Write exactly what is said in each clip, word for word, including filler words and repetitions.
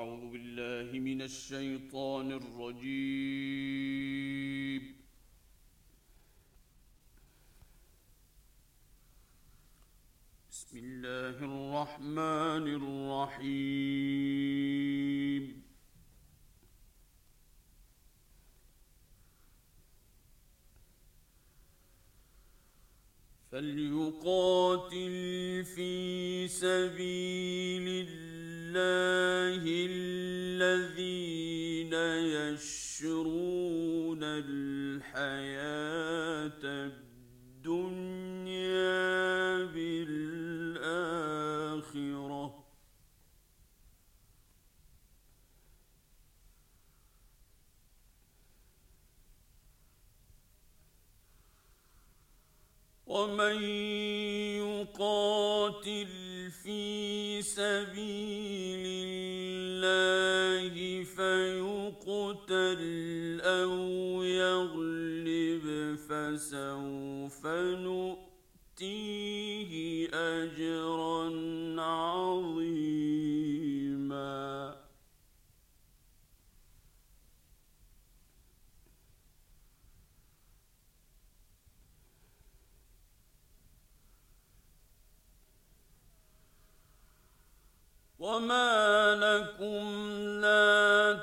أعوذ بالله من الشيطان الرجيم. بسم الله الرحمن الرحيم. فليقاتل في سبيل الله الذين يشرون الحياة الدنيا بالآخرة ومن يقاتل في سبيل الله فيقتل أو يغلب فسوف نؤتيه أجرا عظيما. وما لكم لا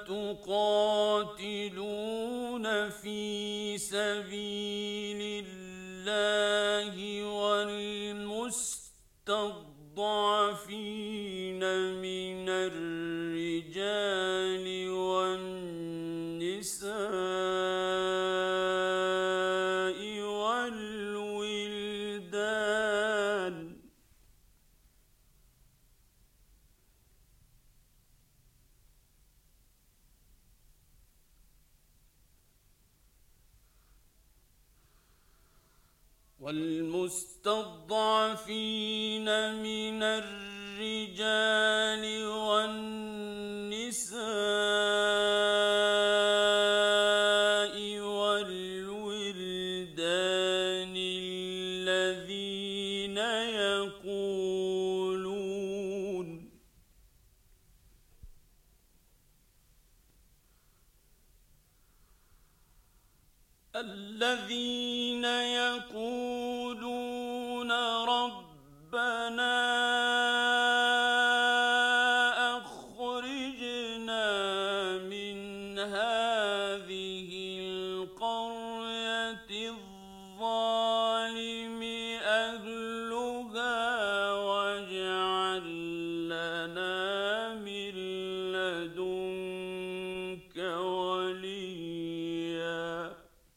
تقاتلون في سبيل الله والمستضعفين من الرجال والنساء والولدان والمستضعفين من الرجال والنساء والولدان الذين يقولون الذين يقولون ربنا أخرجنا من هذه القرية الظالم أهلها واجعل لنا من لدنك وليا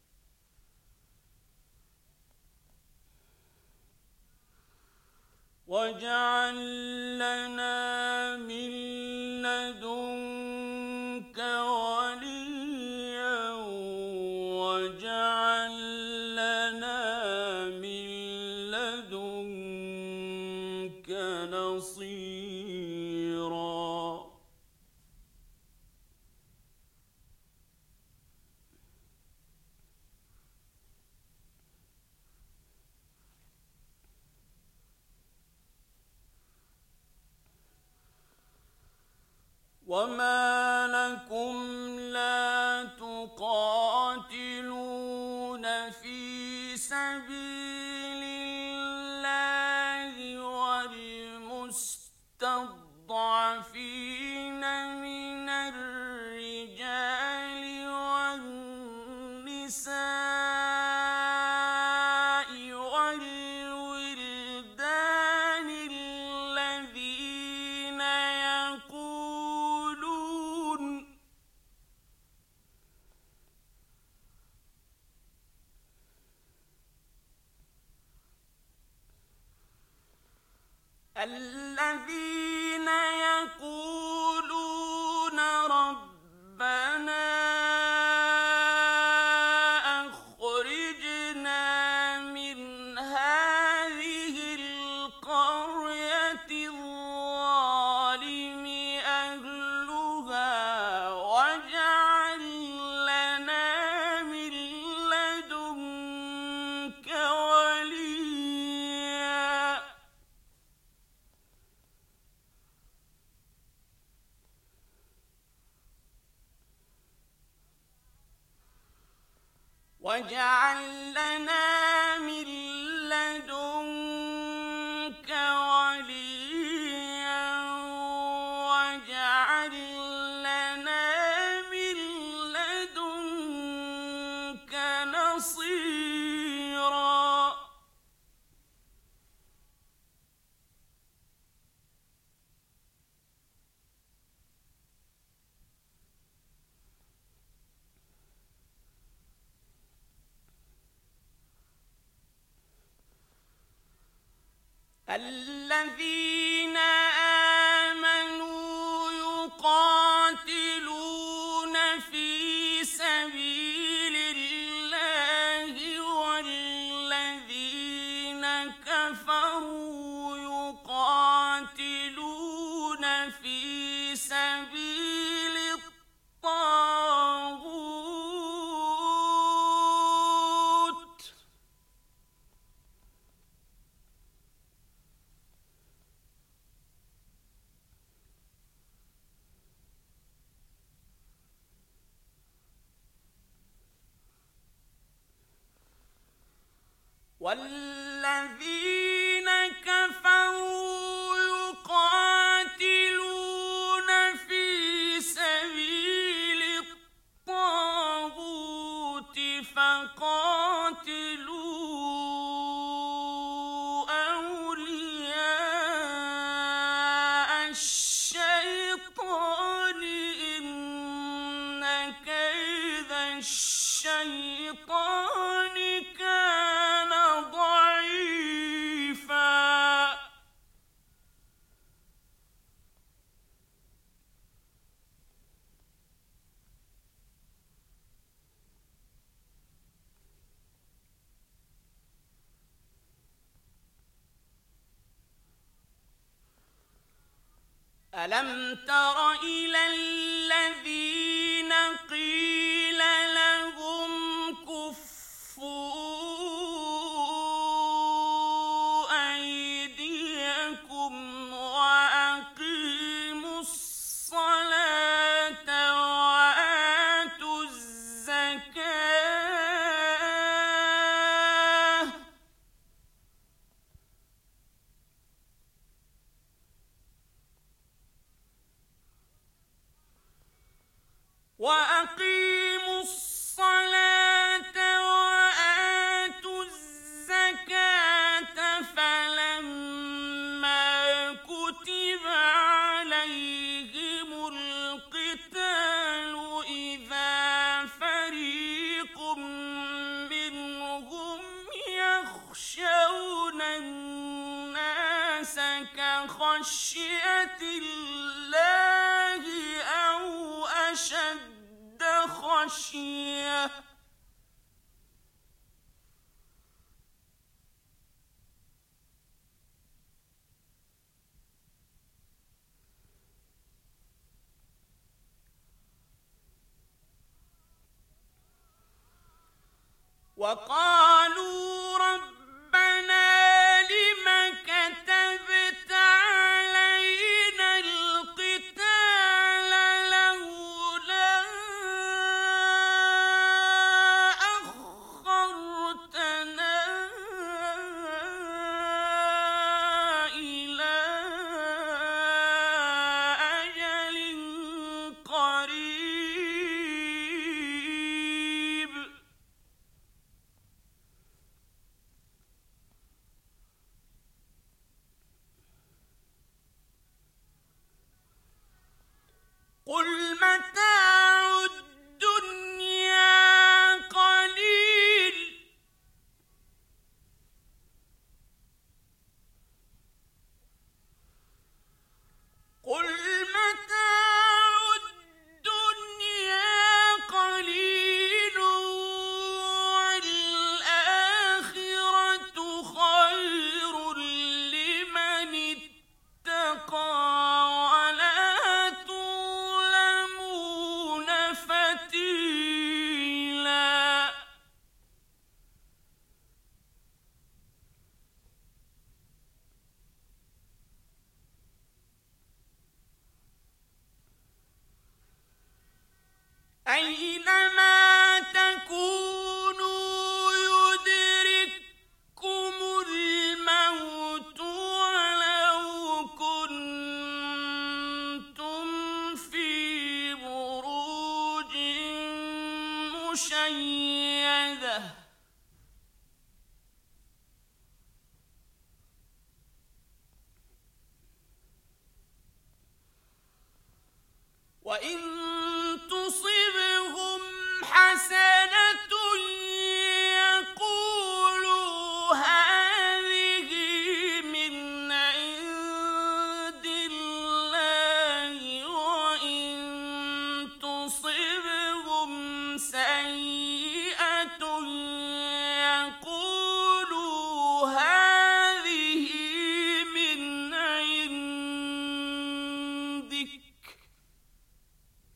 واجعل لنا من لدنك وليا واجعل لنا من لدنك نصيرا. وما لكم لا تقاتلون في سبيل الله والمستضعفين من الرجال والنساء والولدان الذين يقولون الذين يقولون واجعل لنا من لدنك وليا واجعل لنا من لدنك نصيرا الذين آمنوا يقاتلون في سبيل الله والذين كفروا يقاتلون في سبيل الطاغوت والذين كفروا يقاتلون في سبيل الطاغوت فقاتلوا أولياء الشيطان إن كيد الشيطان كان ضعيفا ألم تر إلى الذين قيل لهم كفوا أيديكم وأقيموا الصلاة وآتوا الزكاة وأقيموا الصلاة وآتوا الزكاة فلما كتب عليهم القتال إذا فريق منهم يخشون الناس كخشية الله أو أشد خشية وقالوا ربنا لم كتبت علينا القتال لولا أخرتنا إلى أجل قريب مشيدة وإن تصبهم حسنة يقولوا هذه من عند الله وإن تصبهم سيئة يقولوا هذه من عندك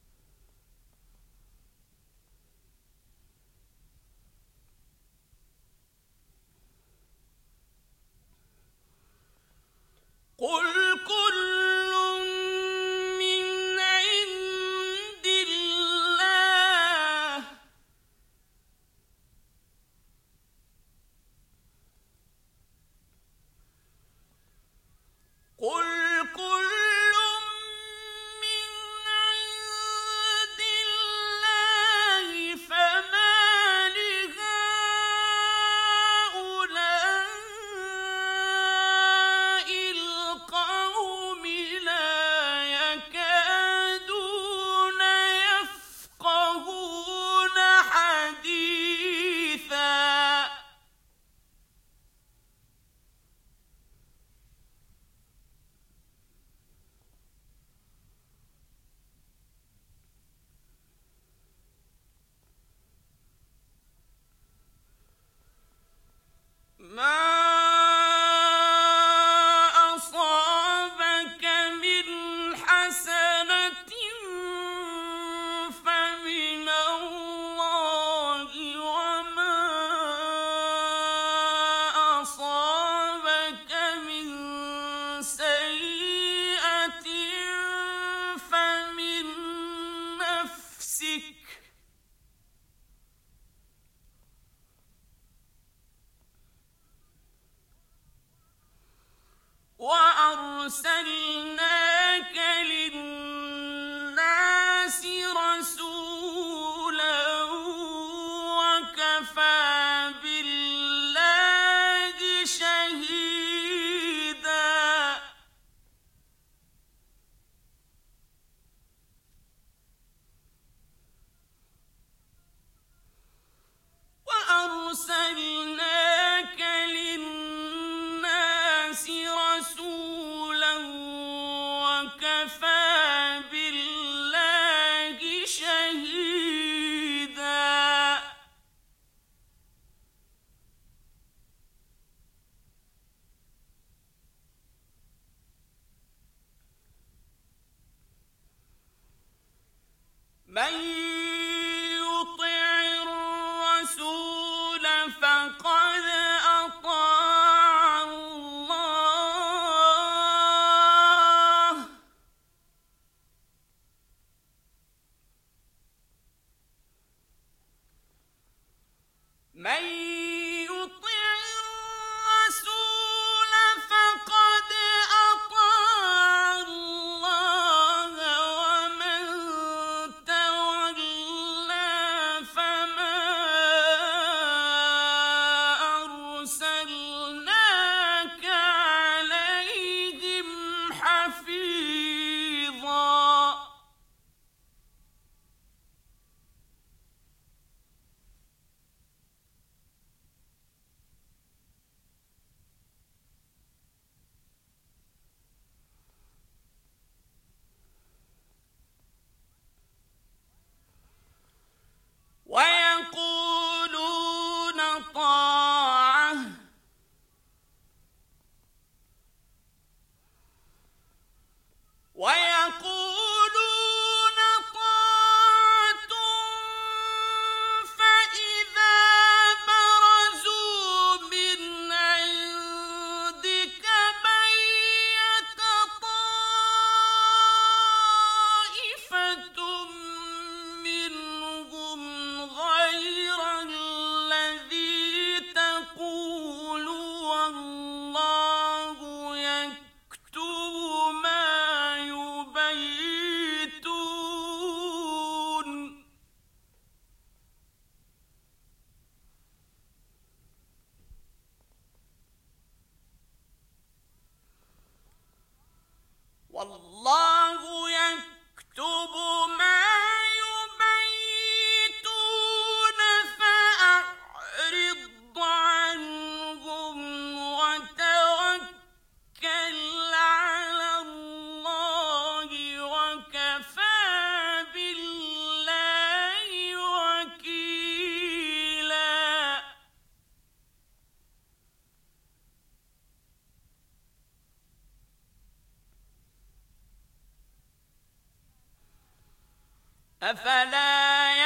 أفلا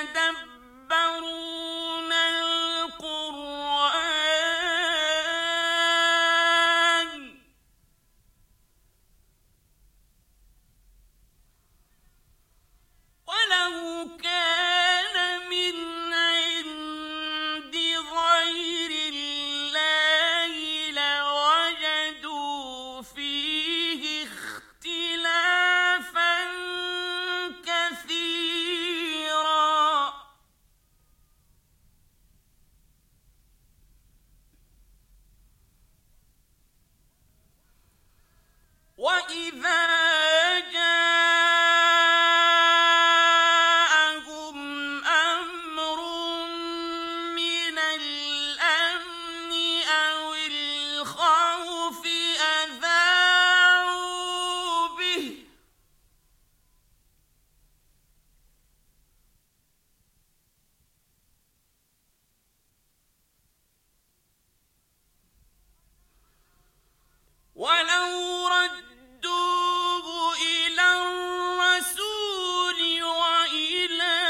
يتدبرون القرآن ولو كان من عند غير الله لوجدوا فيه اختلافا كثيرا وإذا جاءهم أمر من الأمن أو الخوف أذاعوا به ولو ردوه إلى الرسول وإلى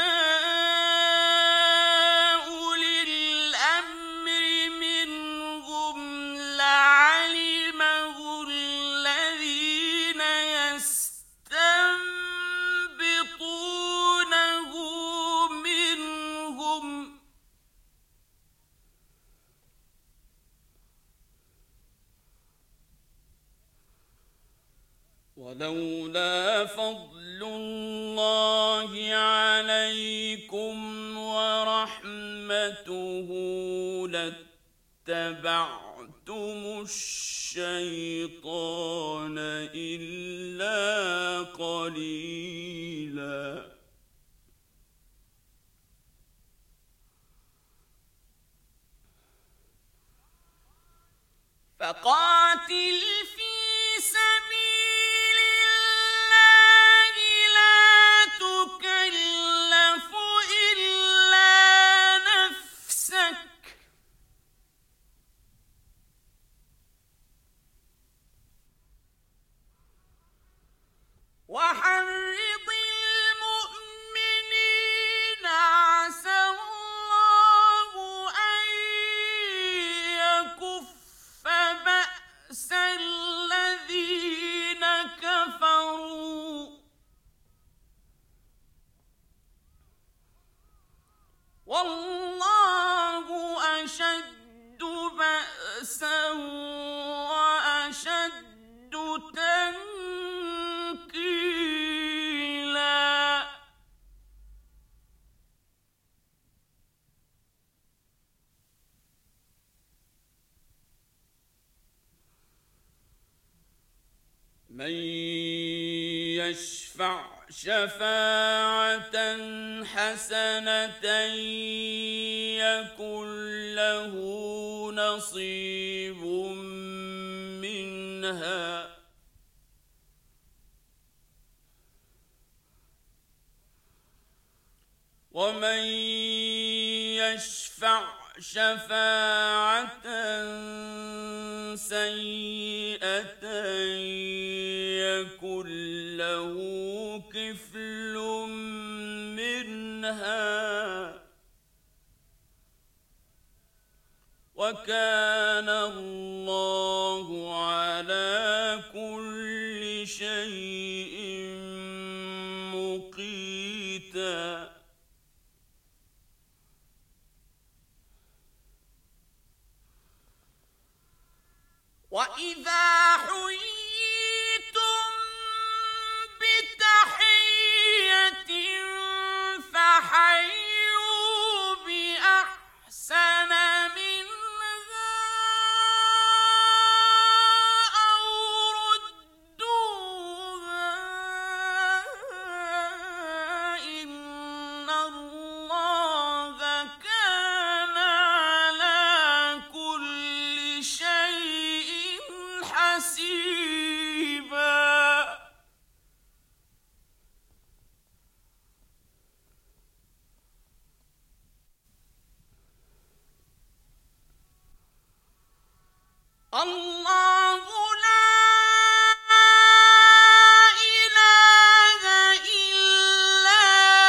أولي الأمر منهم لعلمه الذين يستنبطونه منهم ولولا فضل الله عليكم ورحمته لاتبعتم الشيطان إلا قليلا فقاتل في سبيل الله لا تكلف إلا نفسك وحرض المؤمنين عسى الله أن يكف بأس الذين كفروا والله أشد بأسا وأشد تنكيلا من يشفع شفاعة حسنة يكن له نصيب منها ومن يشفع شفاعة سيئة يكن له كفل منها وكان الله على كل شيء مقيتا وإذا حييتم بتحية فحيوا بأحسن منها أو ردوها إن الله كان على كل شيء حسيبا الله لا إله إلا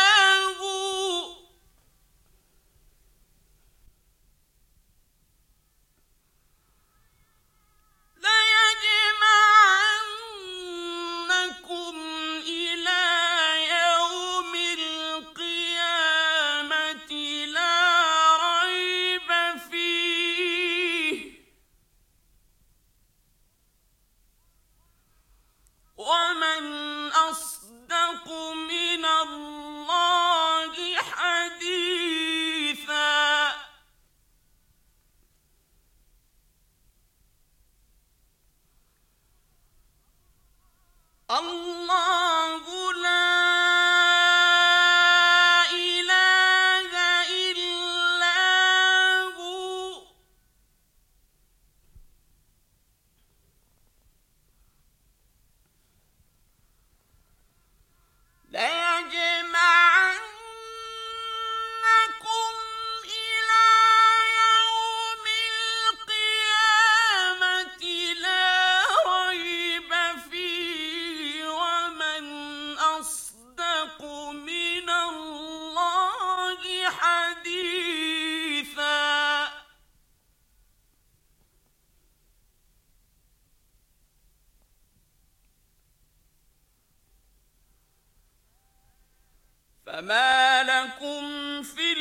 فما لكم في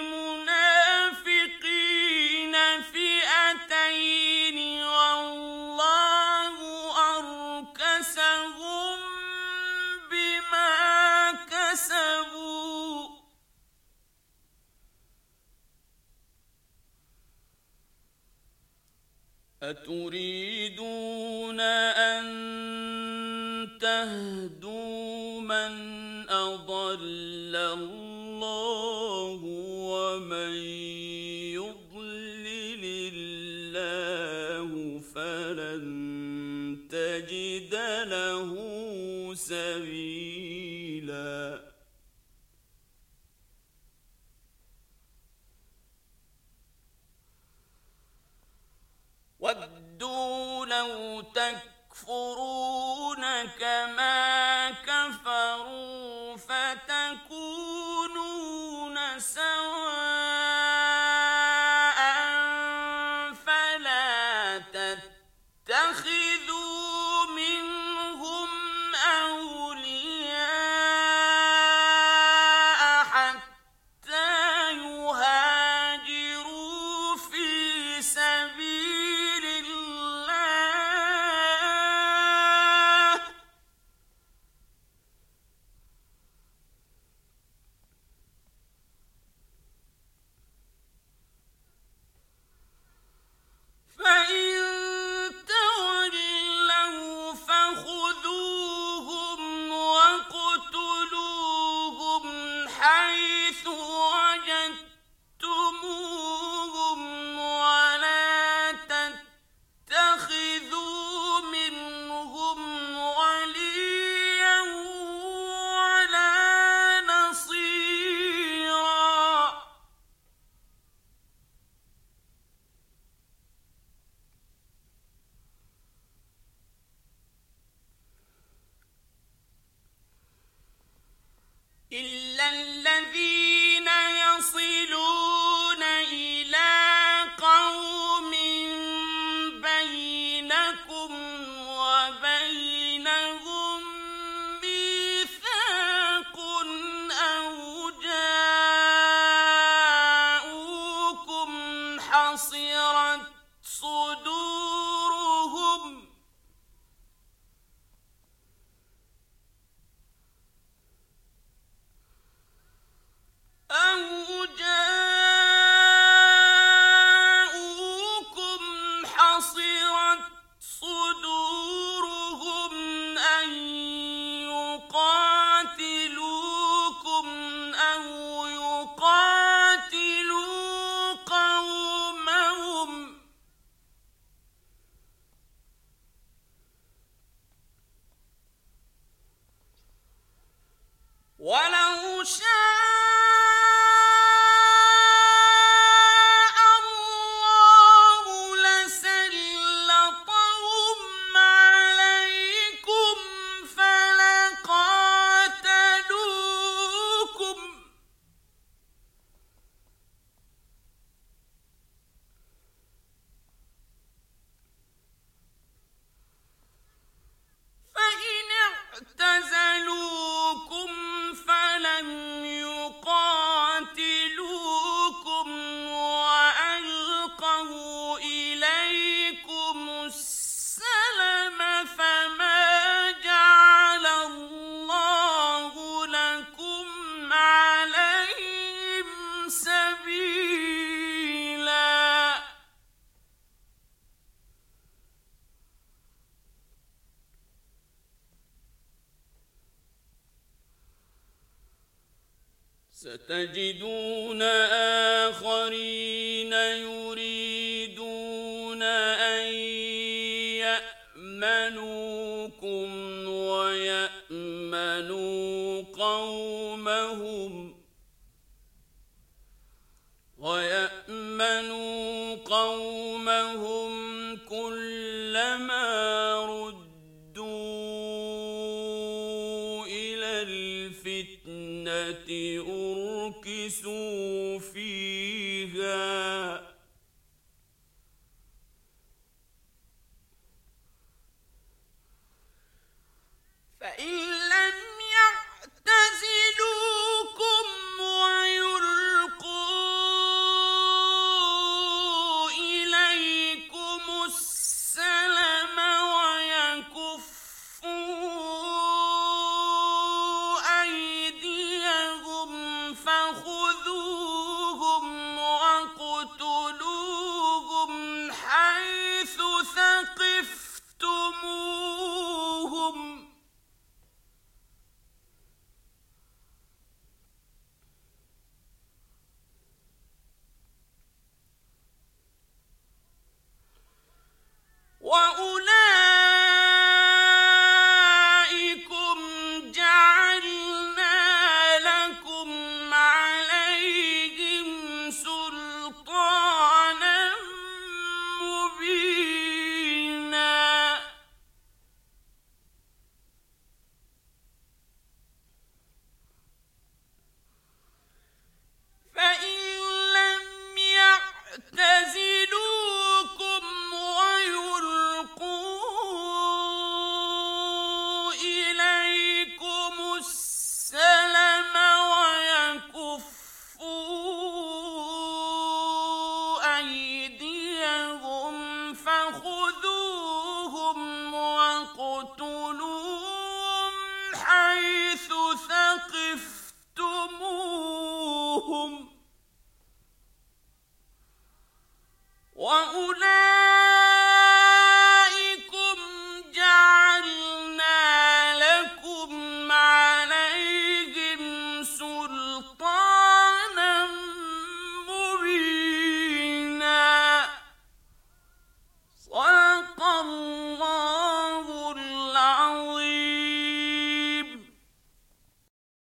المنافقين فئتين والله أركسهم بما كسبوا أتريدون أن تهدوا من أضل الله ومن يضلل الله فلن تجد له سبيلا وَدُّوا لَوْ تَكْفُرُونَ كَمَا كَفَرُوا فَتَكُونُونَ سَوَاءً فَلَا تَتَّخِذُوا مِنْهُمْ أَوْلِيَاءَ حَتَّى يُهَاجِرُوا فِي سَبِيلِ اللَّهِ ۚ فَإِن تَوَلَّوْا فَخُذُوهُمْ وَاقْتُلُوهُمْ حَيْثُ وَجَدتُّمُوهُمْ وَلَا تَتَّخِذُوا مِنْهُمْ وَلِيًّا وَلَا نَصِيرًا إِلَّا الَّذِينَ يَصِلُونَ إِلَىٰ قَوْمٍ بَيْنَكُمْ وَبَيْنَهُم مِّيثَاقٌ أَوْ جَاءُوكُمْ حَصِرَتْ صُدُورُهُمْ أَوْ جَاءُوكُمْ حَصِرَتْ صُدُورُهُمْ أَن يُقَاتِلُوكُمْ أَوْ يُقَاتِلُوا قَوْمَهُمْ ۚ وَلَوْ شَاءَ اللَّهُ لَسَلَّطَهُمْ عَلَيْكُمْ فَلَقَاتَلُوكُمْ ۚ فَإِنِ اعْتَزَلُوكُمْ فَلَمْ يُقَاتِلُوكُمْ وَأَلْقَوْا إِلَيْكُمُ السَّلَمَ فَمَا جَعَلَ اللَّهُ لَكُمْ عَلَيْهِمْ سَبِيلًا سَتَجِدُونَ آخَرِينَ يُرِيدُونَ أَن يَأْمَنُوكُمْ وَيَأْمَنُوا قَوْمَهُمْ وَيَأْمَنُوا قَوْمَهُمْ كُلَّمَا رُدُّوا إِلَى الْفِتْنَةِ أُرْكِسُوا فِيهَا ۚ فَإِن لَّمْ يَعْتَزِلُوكُمْ حيث ثقفتموهم وأولئك